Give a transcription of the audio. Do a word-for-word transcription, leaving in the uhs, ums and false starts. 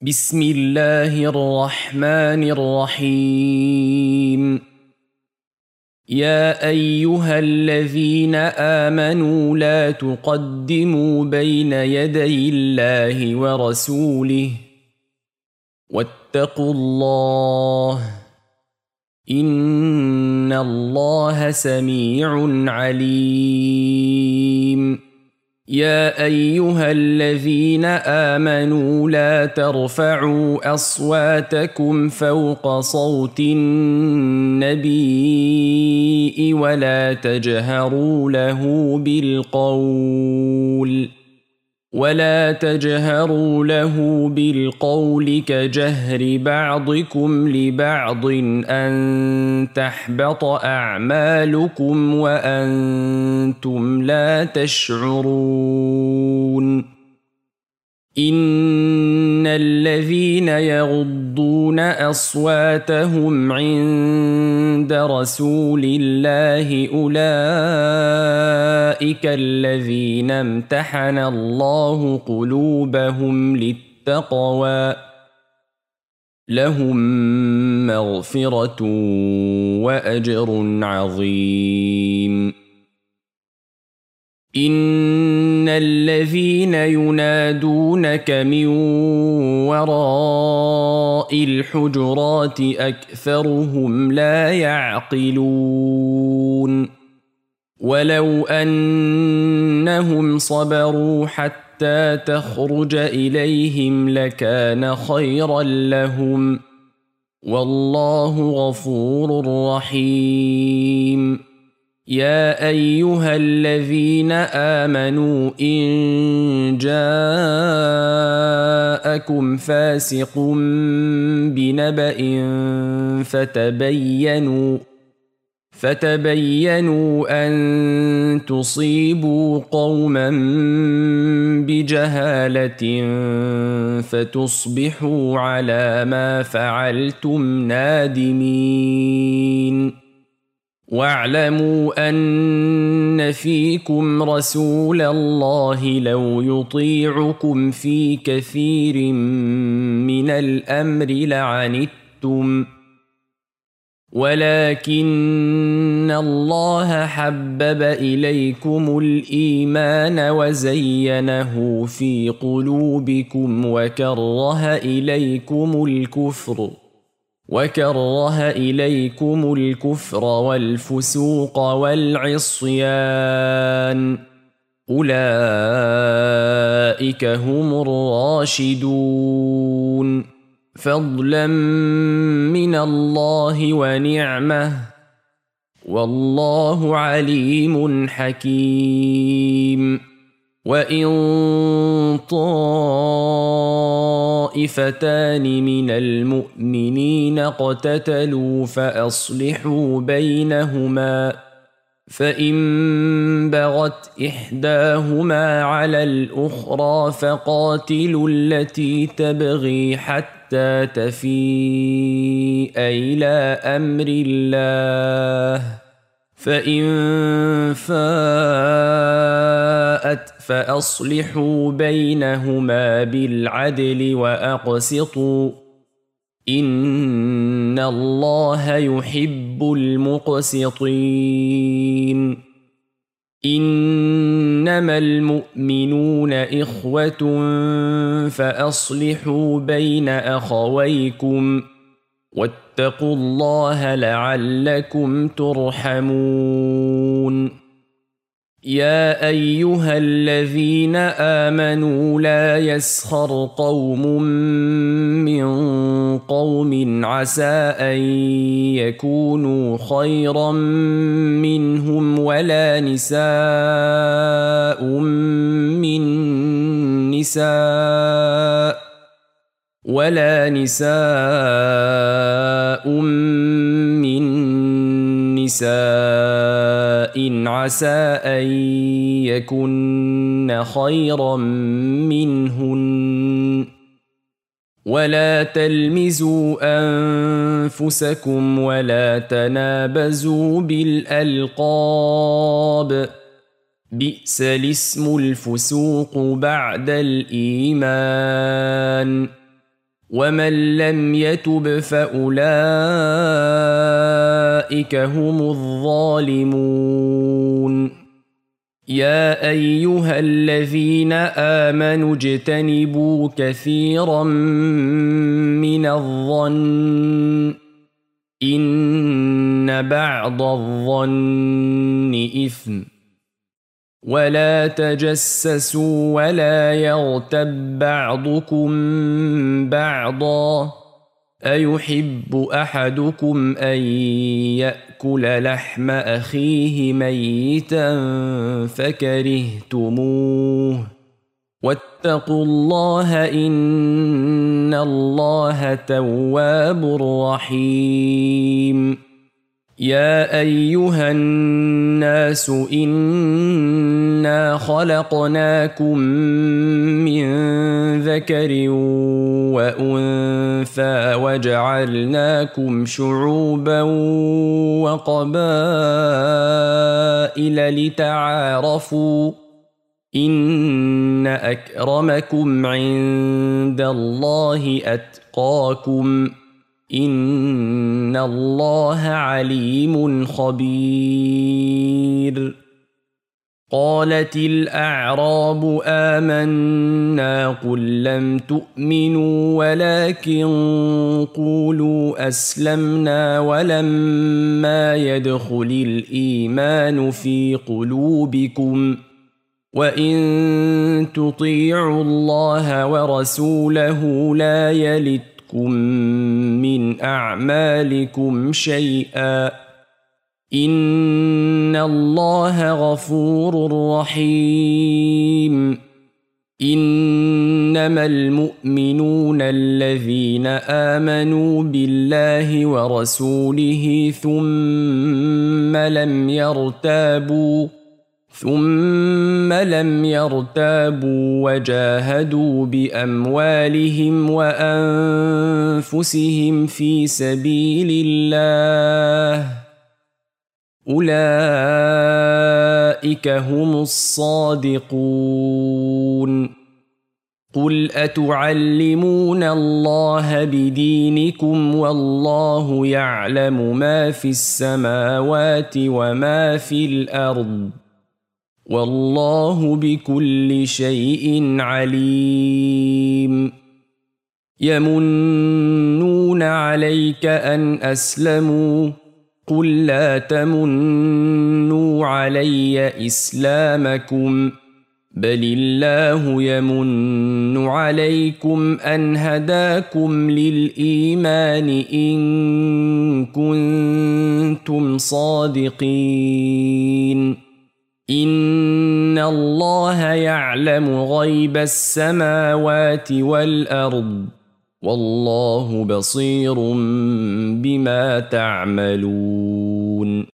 بسم الله الرحمن الرحيم. يا أيها الذين آمنوا لا تقدموا بين يدي الله ورسوله واتقوا الله إن الله سميع عليم. يا أيها الذين آمنوا لا ترفعوا أصواتكم فوق صوت النبي ولا تجهروا له بالقول ولا تجهروا له بالقول كجهر بعضكم لبعض أن تحبط أعمالكم وأنتم لا تشعرون. إن الذين يغضون أصواتهم عند رسول الله أولئك الذين امتحن الله قلوبهم للتقوى لهم مغفرة وأجر عظيم. إن الذين ينادونك من وراء الحجرات أكثرهم لا يعقلون. ولو أنهم صبروا حتى تخرج إليهم لكان خيرا لهم والله غفور رحيم. يا أيها الذين آمنوا إن جاءكم فاسق بنبأ فتبينوا فتبينوا أن تصيبوا قوما بجهالة فتصبحوا على ما فعلتم نادمين. واعلموا أن فيكم رسول الله لو يطيعكم في كثير من الأمر لعنتم ولكن الله حبب إليكم الإيمان وزينه في قلوبكم وكره إليكم الكفر وكره إليكم الكفر والفسوق والعصيان أولئك هم الراشدون فضلا من الله ونعمه والله عليم حكيم. وإن طائفتان من المؤمنين اقتتلوا فأصلحوا بينهما فإن بغت إحداهما على الأخرى فقاتلوا التي تبغي حتى تفيء إلى أمر الله فإن فاءت فأصلحوا بينهما بالعدل وأقسطوا إن الله يحب المقسطين. إنما المؤمنون إخوة فأصلحوا بين أخويكم واتقوا الله لعلكم ترحمون. يا أيها الذين آمنوا لا يسخر قوم من قوم عسى أن يكونوا خيرا منهم ولا نساء من نساء ولا نساء من نساء عسى أن يكن خيرا منهن ولا تلمزوا أنفسكم ولا تنابزوا بالألقاب بئس الاسم الفسوق بعد الإيمان ومن لم يتب فأولئك هم الظالمون يا أيها الذين آمنوا اجتنبوا كثيرا من الظن إن بعض الظن إثم ولا تجسسوا ولا يغتب بعضكم بعضا أيحب أحدكم أن يأكل لحم أخيه ميتا فكرهتموه واتقوا الله إن الله تواب رحيم يا أيها الناس إنا خلقناكم من ذكر وأنثى وجعلناكم شعوبا وقبائل لتعارفوا إن أكرمكم عند الله أتقاكم إن الله عليم خبير قالت الأعراب آمنا قل لم تؤمنوا ولكن قولوا أسلمنا ولما يدخل الإيمان في قلوبكم وإن تطيعوا الله ورسوله لا يلتكم من أعمالكم شيئا إن الله غفور رحيم إنما المؤمنون الذين آمنوا بالله ورسوله ثم لم يرتابوا ثم لم يرتابوا وجاهدوا بأموالهم وأنفسهم في سبيل الله أولئك هم الصادقون قل أتعلمون الله بدينكم والله يعلم ما في السماوات وما في الأرض والله بكل شيء عليم يمنون عليك أن أسلموا قل لا تمنوا علي إسلامكم بل الله يمن عليكم أن هداكم للإيمان إن كنتم صادقين إن الله يعلم غيب السماوات والأرض والله بصير بما تعملون